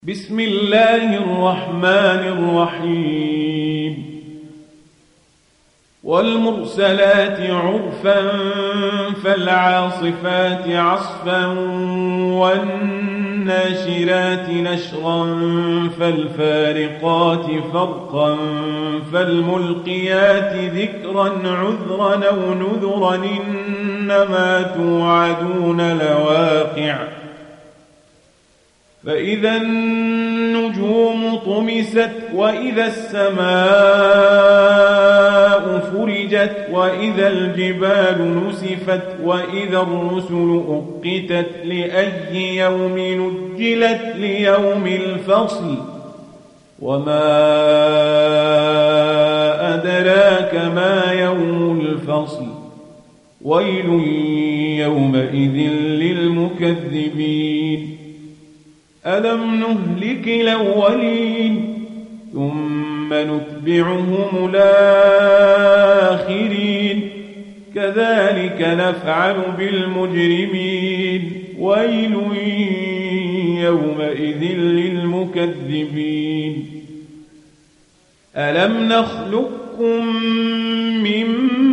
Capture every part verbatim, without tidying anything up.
بسم الله الرحمن الرحيم والمرسلات عرفا فالعاصفات عصفا والناشرات نشرا فالفارقات فرقا فالملقيات ذكرا عذرا أو نذرا إنما توعدون لواقع فإذا النجوم طمست وإذا السماء فرجت وإذا الجبال نسفت وإذا الرسل أقتت لأي يوم نجلت ليوم الفصل وما أدراك ما يوم الفصل ويل يومئذ للمكذبين ألم نهلك الأولين ثم نتبعهم الآخرين كذلك نفعل بالمجرمين ويل يومئذ للمكذبين ألم نخلقكم من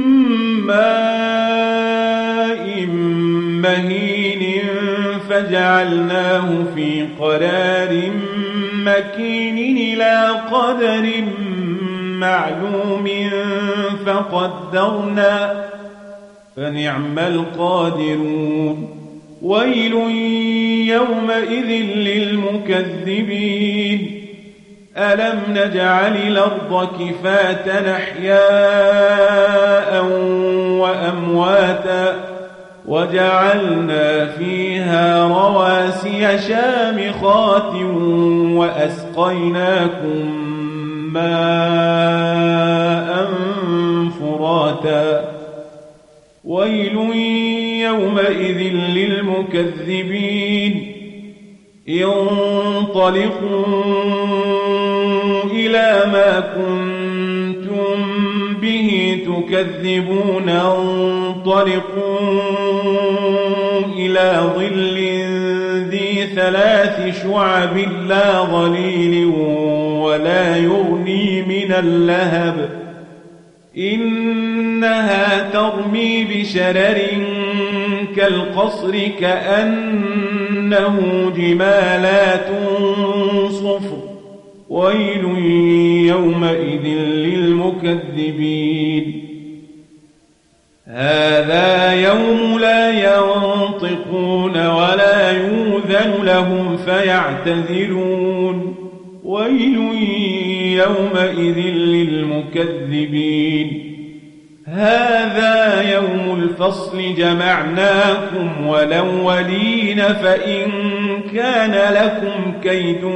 ماء مهين فجعلناه في قرار مكين إلى قدر معلوم فقدرنا فنعم القادرون ويل يومئذ للمكذبين ألم نجعل الأرض كفاة أحياء وأمواتا وجعلنا فيها رواسي شامخات وأسقيناكم ماء فراتا ويل يومئذ للمكذبين انطلقوا إلى ما كنتم به تكذبون انطلقوا إلى ظل ذي ثلاث شعب لا ظليل ولا يغني من اللهب إنها ترمي بشرر كالقصر كأنه جمالات صفر ويل يومئذ للمكذبين هذا يوم لا ينطقون ولا يؤذن لهم فيعتذرون ويل يومئذ للمكذبين هذا يوم الفصل جمعناكم والأولين فإن كان لكم كيد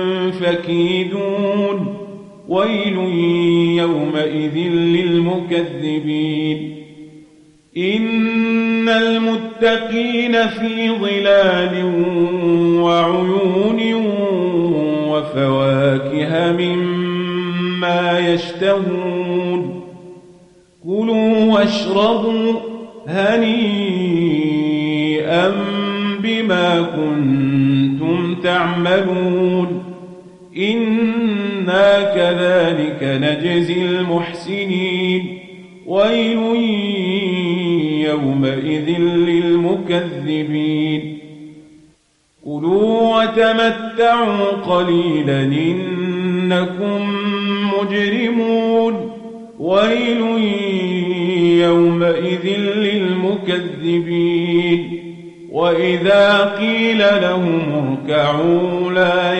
فكيدون ويل يومئذ للمكذبين إن المتقين في ظلال وعيون وفواكه مما يشتهون كلوا واشربوا هنيئا بما كنتم تعملون إنا كذلك نجزي المحسنين ويل يومئذ للمكذبين كلوا وتمتعوا قليلا إنكم مجرمون ويل يومئذ للمكذبين وإذا قيل لهم اركعوا لا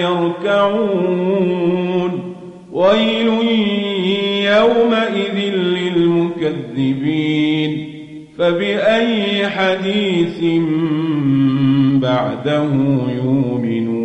يركعون ويل يومئذ للمكذبين فبأي حديث بعده يؤمنون